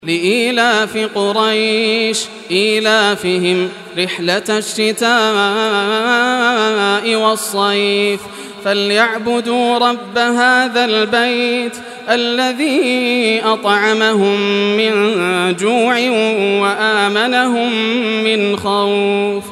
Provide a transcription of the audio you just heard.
لإيلاف قريش إيلافهم رحلة الشتاء والصيف فليعبدوا رب هذا البيت الذي أطعمهم من جوع وآمنهم من خوف